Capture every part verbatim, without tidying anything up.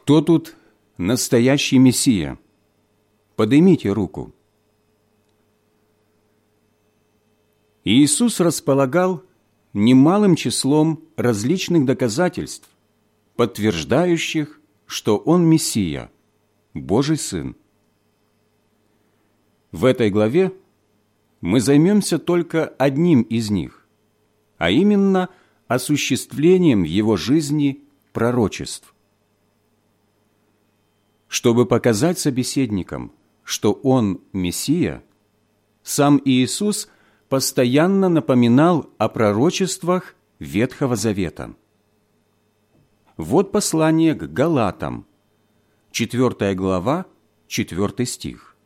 Кто тут настоящий Мессия? Поднимите руку. Иисус располагал немалым числом различных доказательств, подтверждающих, что Он Мессия, Божий Сын. В этой главе мы займемся только одним из них, а именно осуществлением в Его жизни пророчеств. Чтобы показать собеседникам, что Он Мессия, сам Иисус постоянно напоминал о пророчествах Ветхого Завета. Вот послание к Галатам, четвёртая глава, четвёртый стих.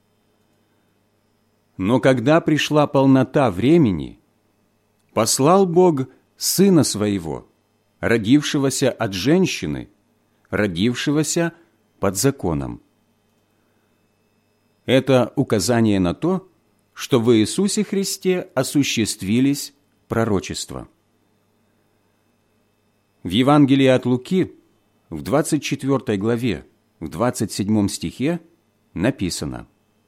«Но когда пришла полнота времени, послал Бог Сына Своего, родившегося от женщины, родившегося под законом». Это указание на то, что в Иисусе Христе осуществились пророчества. В Евангелии от Луки, в двадцать четвёртой главе, в двадцать седьмом стихе написано: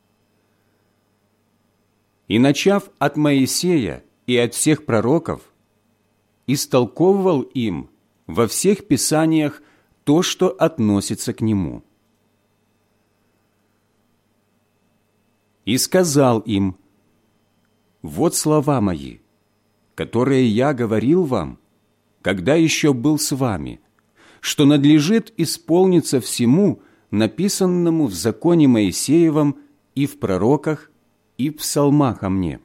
«И, начав от Моисея и от всех пророков, истолковывал им во всех писаниях то, что относится к нему. И сказал им: вот слова мои, которые я говорил вам, когда еще был с вами, что надлежит исполниться всему, написанному в законе Моисеевом и в пророках, и в псалмах о мне».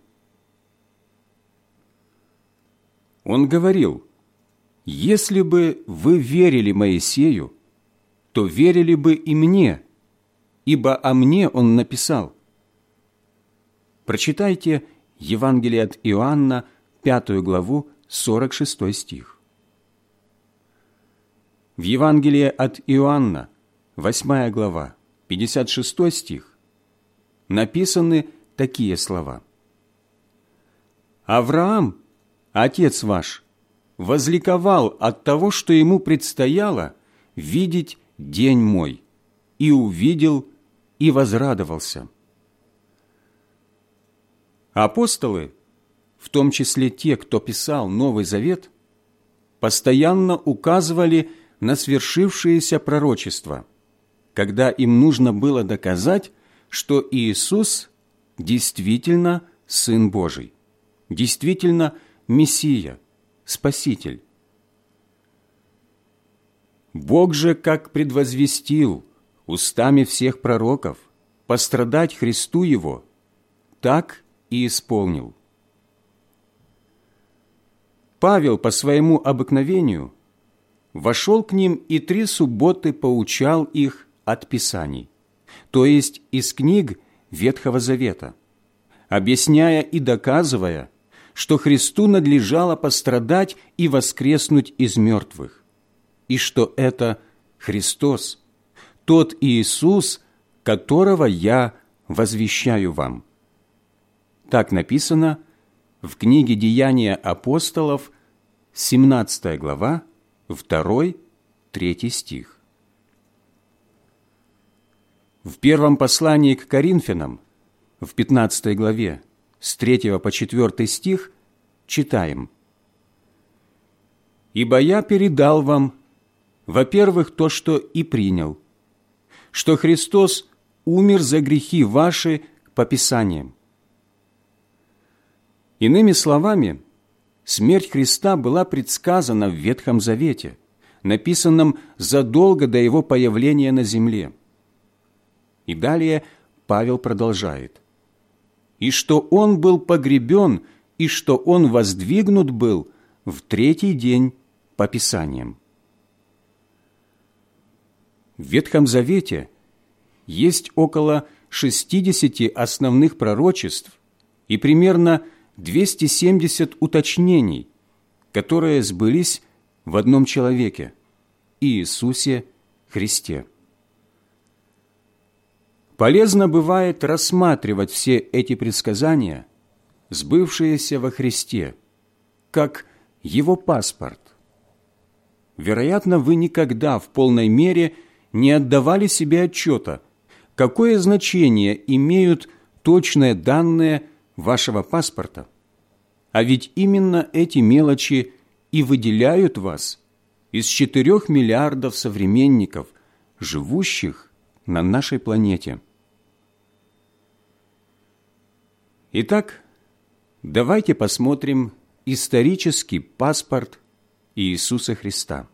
Он говорил: «Если бы вы верили Моисею, то верили бы и мне, ибо о мне он написал». Прочитайте Евангелие от Иоанна, пятую главу, сорок шестой стих. В Евангелии от Иоанна, восьмая глава, пятьдесят шестой стих, написаны такие слова: «Авраам, отец ваш, возликовал от того, что ему предстояло видеть день мой, и увидел, и возрадовался». Апостолы, в том числе те, кто писал Новый Завет, постоянно указывали на свершившиеся пророчества, когда им нужно было доказать, что Иисус действительно Сын Божий, действительно Мессия, Спаситель. Бог же, как предвозвестил устами всех пророков пострадать Христу Его, так и исполнил. Павел по своему обыкновению вошел к ним и три субботы поучал их от Писаний, то есть из книг Ветхого Завета, объясняя и доказывая, что Христу надлежало пострадать и воскреснуть из мертвых, и что это Христос, тот Иисус, которого я возвещаю вам. Так написано в книге «Деяния апостолов», семнадцатая глава, второй, третий стих. В первом послании к Коринфянам, в пятнадцатой главе, с третьего по четвёртый стих, читаем: «Ибо я передал вам, во-первых, то, что и принял, что Христос умер за грехи ваши по Писаниям». Иными словами, смерть Христа была предсказана в Ветхом Завете, написанном задолго до Его появления на земле. И далее Павел продолжает: «И что Он был погребен, и что Он воздвигнут был в третий день по Писаниям». В Ветхом Завете есть около шестидесяти основных пророчеств и примерно двести семьдесят уточнений, которые сбылись в одном человеке – Иисусе Христе. Полезно бывает рассматривать все эти предсказания, сбывшиеся во Христе, как Его паспорт. Вероятно, вы никогда в полной мере не отдавали себе отчета, какое значение имеют точные данные вашего паспорта. А ведь именно эти мелочи и выделяют вас из четырех миллиардов современников, живущих на нашей планете. Итак, давайте посмотрим исторический паспорт Иисуса Христа.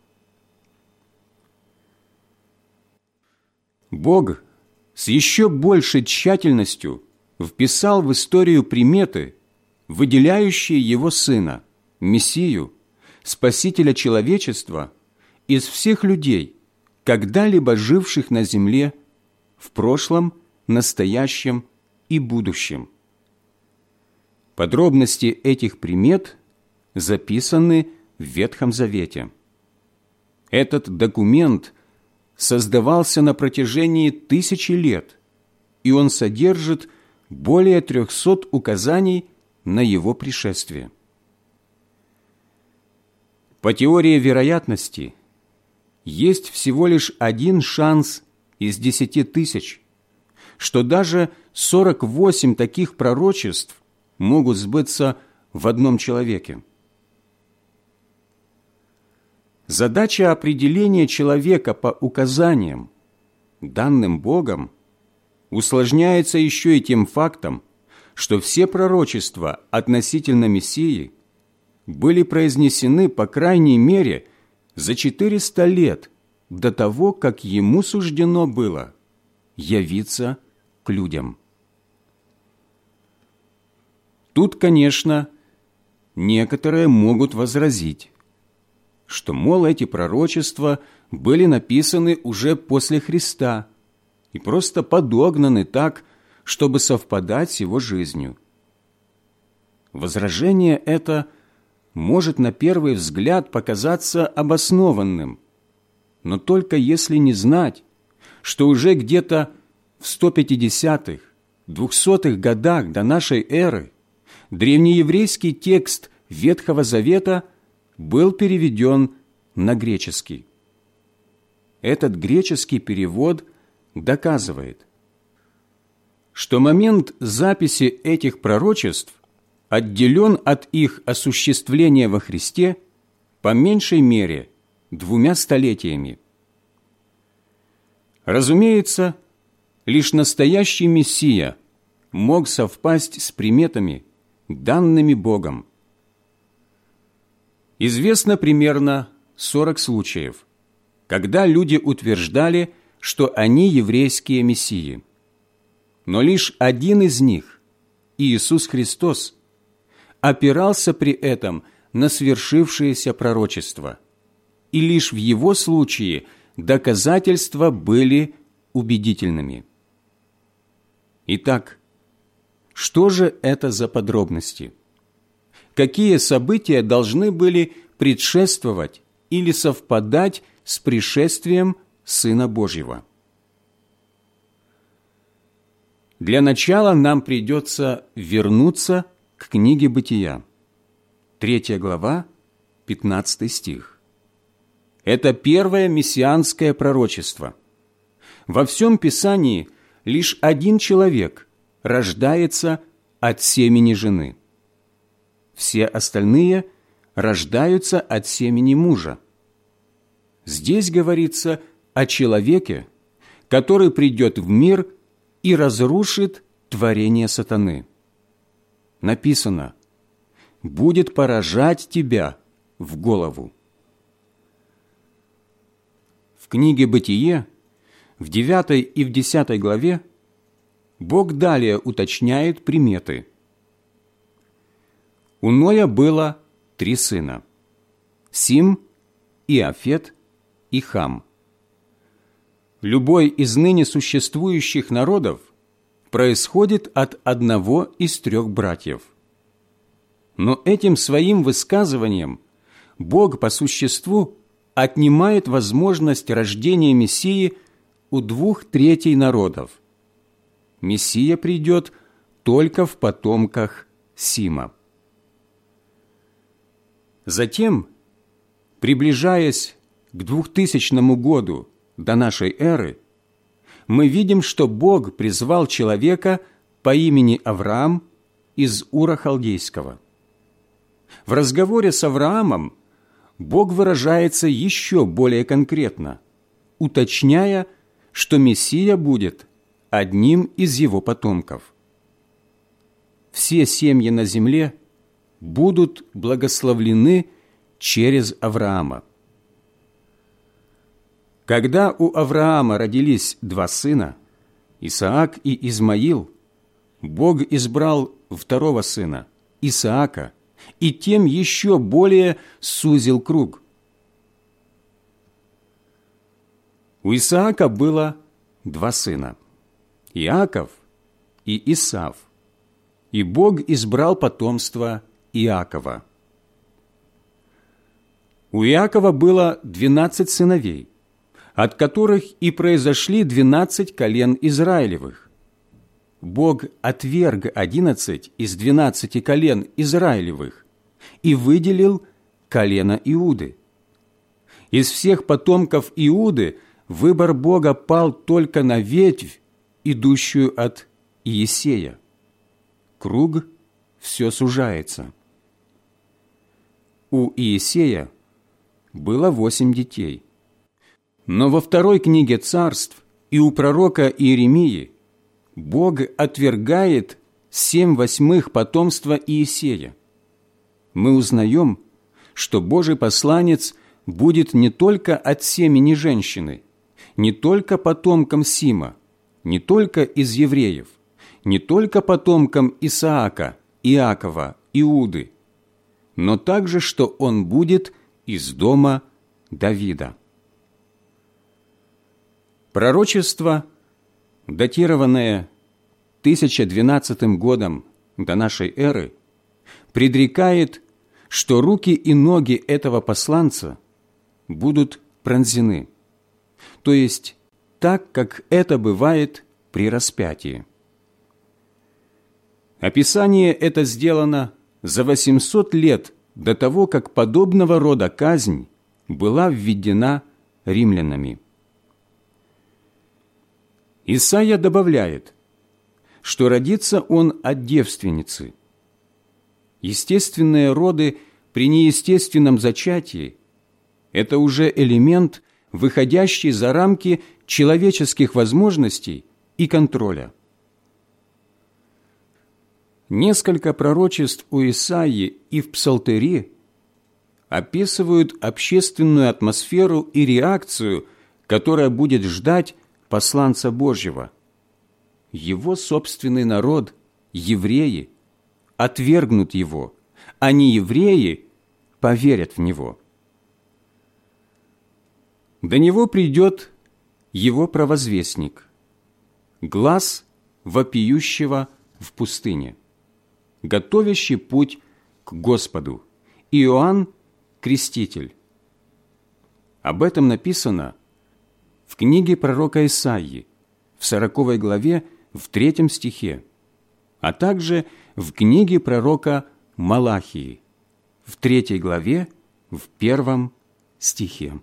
Бог с еще большей тщательностью вписал в историю приметы, выделяющие Его Сына, Мессию, Спасителя человечества, из всех людей, когда-либо живших на земле, в прошлом, настоящем и будущем. Подробности этих примет записаны в Ветхом Завете. Этот документ создавался на протяжении тысячи лет, и он содержит более трехсот указаний на его пришествие. По теории вероятности, есть всего лишь один шанс из десяти тысяч, что даже сорок восемь таких пророчеств могут сбыться в одном человеке. Задача определения человека по указаниям, данным Богом, усложняется еще и тем фактом, что все пророчества относительно Мессии были произнесены, по крайней мере, за четыреста лет до того, как ему суждено было явиться к людям. Тут, конечно, некоторые могут возразить, что, мол, эти пророчества были написаны уже после Христа и просто подогнаны так, чтобы совпадать с его жизнью. Возражение это может на первый взгляд показаться обоснованным, но только если не знать, что уже где-то в сто пятидесятых, двухсотых годах до нашей эры древнееврейский текст Ветхого Завета был переведен на греческий. Этот греческий перевод доказывает, что момент записи этих пророчеств отделен от их осуществления во Христе по меньшей мере двумя столетиями. Разумеется, лишь настоящий Мессия мог совпасть с приметами, данными Богом. Известно примерно сорок случаев, когда люди утверждали, что они еврейские мессии. Но лишь один из них, Иисус Христос, опирался при этом на свершившееся пророчество, и лишь в его случае доказательства были убедительными. Итак, что же это за подробности? Какие события должны были предшествовать или совпадать с пришествием Сына Божьего? Для начала нам придется вернуться к книге Бытия, третья глава, пятнадцатый стих. Это первое мессианское пророчество. Во всем Писании лишь один человек рождается от семени жены. Все остальные рождаются от семени мужа. Здесь говорится о человеке, который придет в мир и разрушит творение сатаны. Написано: «Будет поражать тебя в голову». В книге «Бытие» в девятой и в десятой главе Бог далее уточняет приметы. У Ноя было три сына – Сим, Иафет и Хам. Любой из ныне существующих народов происходит от одного из трех братьев. Но этим своим высказыванием Бог по существу отнимает возможность рождения Мессии у двух третей народов. Мессия придет только в потомках Сима. Затем, приближаясь к двухтысячному году до нашей эры, мы видим, что Бог призвал человека по имени Авраам из Ура Халдейского. В разговоре с Авраамом Бог выражается еще более конкретно, уточняя, что Мессия будет одним из его потомков. Все семьи на земле будут благословлены через Авраама. Когда у Авраама родились два сына, Исаак и Измаил, Бог избрал второго сына, Исаака, и тем еще более сузил круг. У Исаака было два сына, Иаков и Исав, и Бог избрал потомство Иакова. У Иакова было двенадцать сыновей, от которых и произошли двенадцать колен Израилевых. Бог отверг одиннадцать из двенадцати колен Израилевых и выделил колено Иуды. Из всех потомков Иуды выбор Бога пал только на ветвь, идущую от Иесея. Круг все сужается. У Иесея было восемь детей. Но во второй книге Царств и у пророка Иеремии Бог отвергает семь восьмых потомства Иесея. Мы узнаем, что Божий посланец будет не только от семени женщины, не только потомком Сима, не только из евреев, не только потомком Исаака, Иакова, Иуды, но также, что он будет из дома Давида. Пророчество, датированное тысяча двенадцатым годом до нашей эры, предрекает, что руки и ноги этого посланца будут пронзены, то есть так, как это бывает при распятии. Описание это сделано за восемьсот лет до того, как подобного рода казнь была введена римлянами. Исайя добавляет, что родится он от девственницы. Естественные роды при неестественном зачатии – это уже элемент, выходящий за рамки человеческих возможностей и контроля. Несколько пророчеств у Исаии и в Псалтыре описывают общественную атмосферу и реакцию, которая будет ждать посланца Божьего. Его собственный народ, евреи, отвергнут его, а неевреи поверят в него. До него придет его провозвестник, глас вопиющего в пустыне, готовящий путь к Господу, Иоанн Креститель. Об этом написано в книге пророка Исаии, в сороковой главе, в третьем стихе, а также в книге пророка Малахии, в третьей главе, в первом стихе.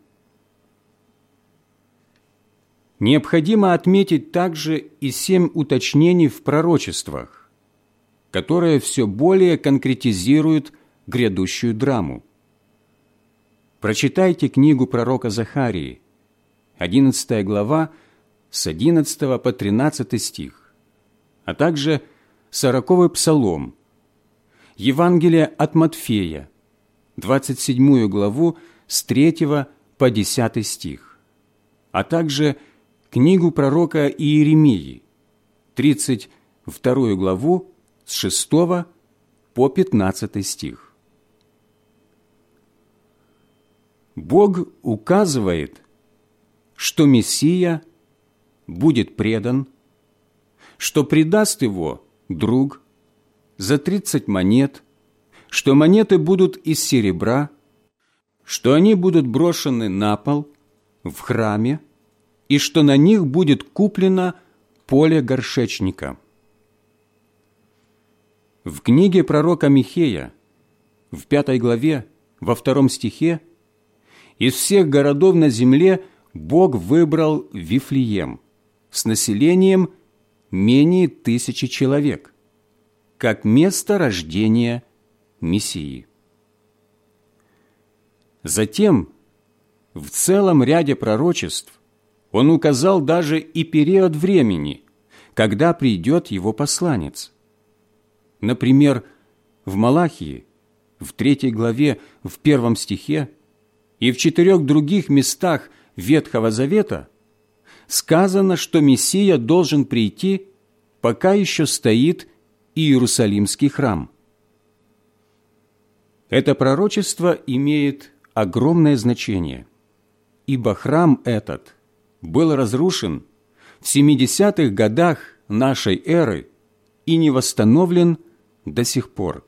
Необходимо отметить также и семь уточнений в пророчествах, которые все более конкретизируют грядущую драму. Прочитайте книгу пророка Захарии, одиннадцатая глава, с одиннадцатого по тринадцатый стих, а также сороковый псалом, Евангелие от Матфея, двадцать седьмую главу, с третьего по десятый стих, а также книгу пророка Иеремии, тридцать вторую главу, с шестого по пятнадцатый стих. Бог указывает, что Мессия будет предан, что предаст его друг за тридцать монет, что монеты будут из серебра, что они будут брошены на пол в храме, и что на них будет куплено поле горшечника. В книге пророка Михея, в пятой главе, во втором стихе, из всех городов на земле Бог выбрал Вифлеем с населением менее тысячи человек, как место рождения Мессии. Затем в целом ряде пророчеств Он указал даже и период времени, когда придет Его посланец. Например, в Малахии, в третьей главе, в первом стихе и в четырех других местах Ветхого Завета сказано, что Мессия должен прийти, пока еще стоит Иерусалимский храм. Это пророчество имеет огромное значение, ибо храм этот был разрушен в семидесятых годах нашей эры и не восстановлен до сих пор.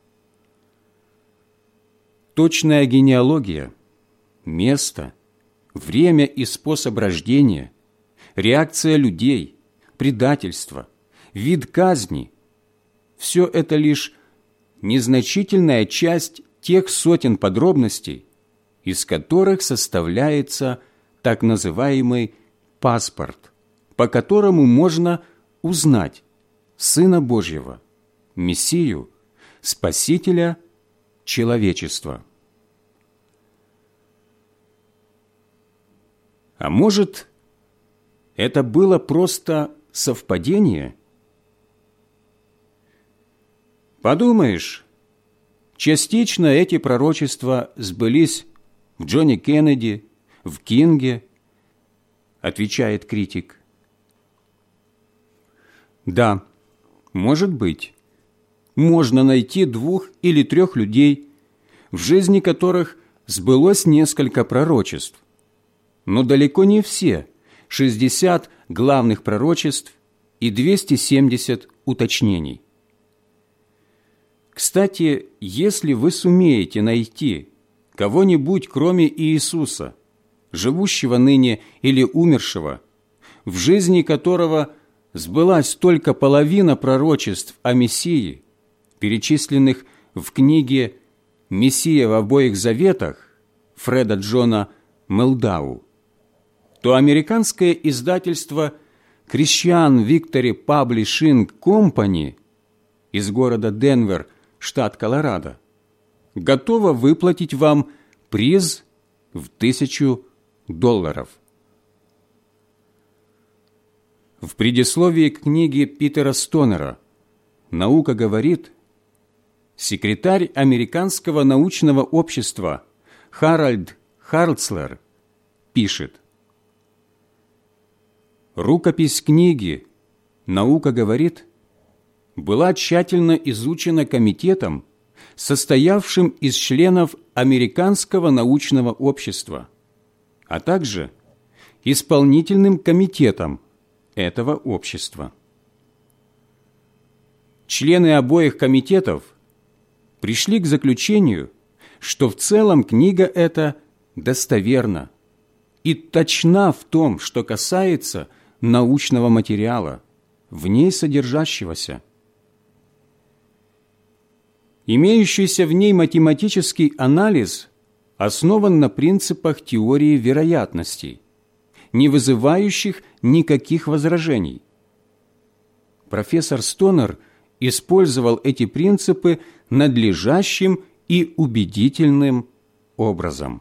Точная генеалогия, место, время и способ рождения, реакция людей, предательство, вид казни – все это лишь незначительная часть тех сотен подробностей, из которых составляется так называемый паспорт, по которому можно узнать Сына Божьего, Мессию, Спасителя человечества. А может, это было просто совпадение? Подумаешь, частично эти пророчества сбылись в Джоне Кеннеди, в Кинге, отвечает критик. Да, может быть, можно найти двух или трех людей, в жизни которых сбылось несколько пророчеств, но далеко не все шестьдесят главных пророчеств и двести семьдесят уточнений. Кстати, если вы сумеете найти кого-нибудь, кроме Иисуса, живущего ныне или умершего, в жизни которого сбылась только половина пророчеств о Мессии, перечисленных в книге «Мессия в обоих заветах» Фреда Джона Мелдау, то американское издательство Christian Victory Publishing Company из города Денвер, штат Колорадо, готово выплатить вам приз в тысячу долларов. В предисловии к книге Питера Стонера «Наука говорит» секретарь Американского научного общества Харальд Харцлер пишет: «Рукопись книги «Наука говорит» была тщательно изучена комитетом, состоявшим из членов Американского научного общества, а также исполнительным комитетом этого общества. Члены обоих комитетов пришли к заключению, что в целом книга эта достоверна и точна в том, что касается научного материала, в ней содержащегося. Имеющийся в ней математический анализ основан на принципах теории вероятностей, не вызывающих никаких возражений. Профессор Стонер использовал эти принципы надлежащим и убедительным образом.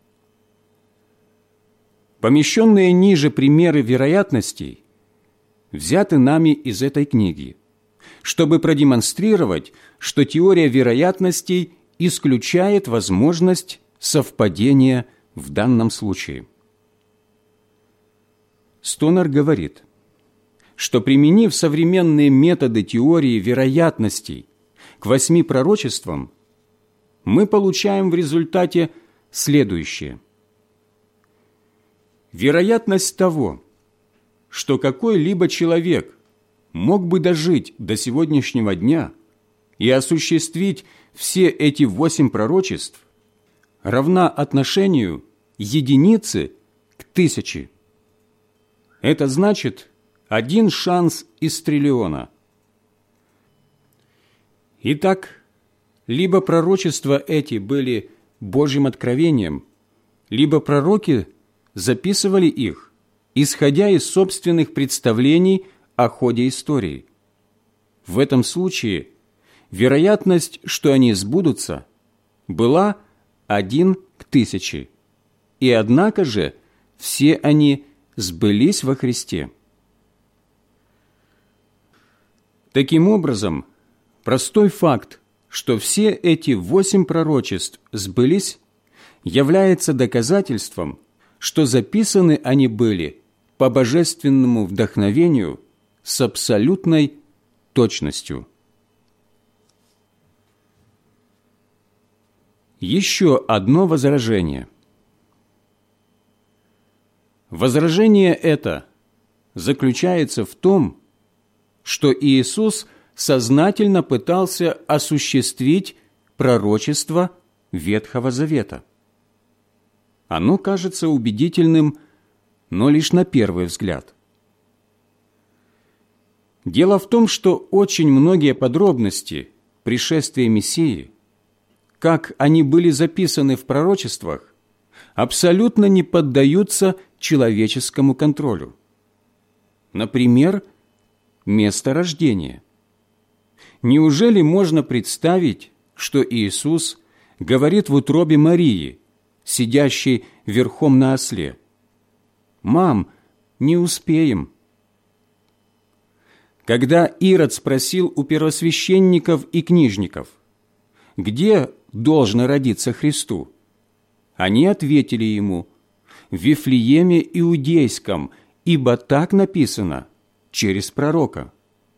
Помещенные ниже примеры вероятностей взяты нами из этой книги, чтобы продемонстрировать, что теория вероятностей исключает возможность совпадения в данном случае. Стонер говорит, что, применив современные методы теории вероятностей к восьми пророчествам, мы получаем в результате следующее. Вероятность того, что какой-либо человек мог бы дожить до сегодняшнего дня и осуществить все эти восемь пророчеств, равна отношению единицы к тысяче. Это значит один шанс из триллиона. Итак, либо пророчества эти были Божьим откровением, либо пророки записывали их, исходя из собственных представлений о ходе истории. В этом случае вероятность, что они сбудутся, была один к тысяче, и однако же все они сбылись во Христе. Таким образом, простой факт, что все эти восемь пророчеств сбылись, является доказательством, что записаны они были по божественному вдохновению с абсолютной точностью. Еще одно возражение. Возражение это заключается в том, что Иисус сознательно пытался осуществить пророчество Ветхого Завета. Оно кажется убедительным, но лишь на первый взгляд. Дело в том, что очень многие подробности пришествия Мессии, как они были записаны в пророчествах, абсолютно не поддаются человеческому контролю. Например, место рождения. Неужели можно представить, что Иисус говорит в утробе Марии, сидящей верхом на осле: «Мам, не успеем». Когда Ирод спросил у первосвященников и книжников, где должно родиться Христу, они ответили ему: в Вифлееме Иудейском, ибо так написано через пророка.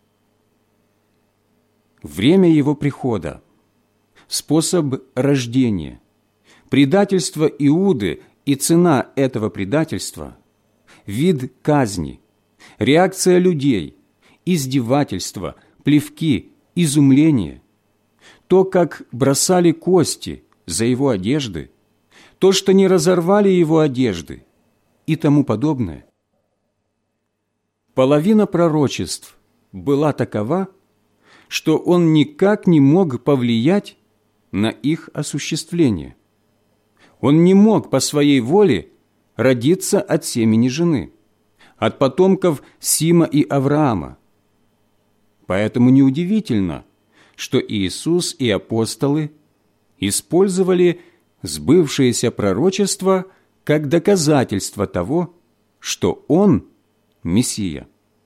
Время его прихода, способ рождения, предательство Иуды и цена этого предательства, вид казни, реакция людей, издевательства, плевки, изумление, то, как бросали кости за его одежды, то, что не разорвали его одежды и тому подобное. Половина пророчеств была такова, что он никак не мог повлиять на их осуществление. Он не мог по своей воле родиться от семени жены, от потомков Сима и Авраама. Поэтому неудивительно, что Иисус и апостолы использовали сбывшееся пророчество как доказательство того, что Он – Мессия.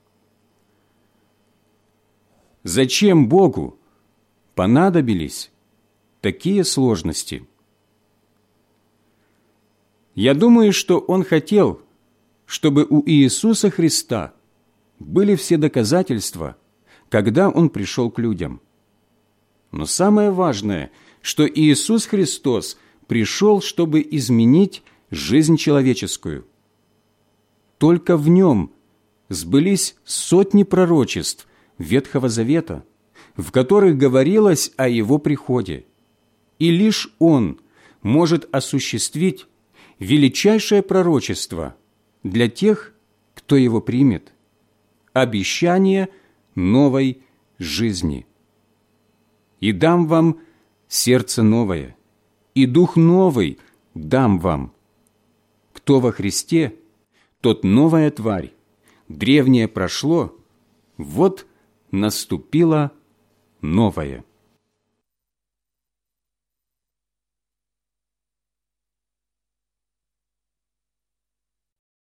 Зачем Богу понадобились такие сложности? Я думаю, что Он хотел, чтобы у Иисуса Христа были все доказательства, когда Он пришел к людям. Но самое важное, что Иисус Христос пришел, чтобы изменить жизнь человеческую. Только в Нем сбылись сотни пророчеств Ветхого Завета, в которых говорилось о Его приходе, и лишь Он может осуществить величайшее пророчество для тех, кто его примет – обещание новой жизни. «И дам вам сердце новое, и дух новый дам вам. Кто во Христе, тот новая тварь, древнее прошло, вот наступило новое».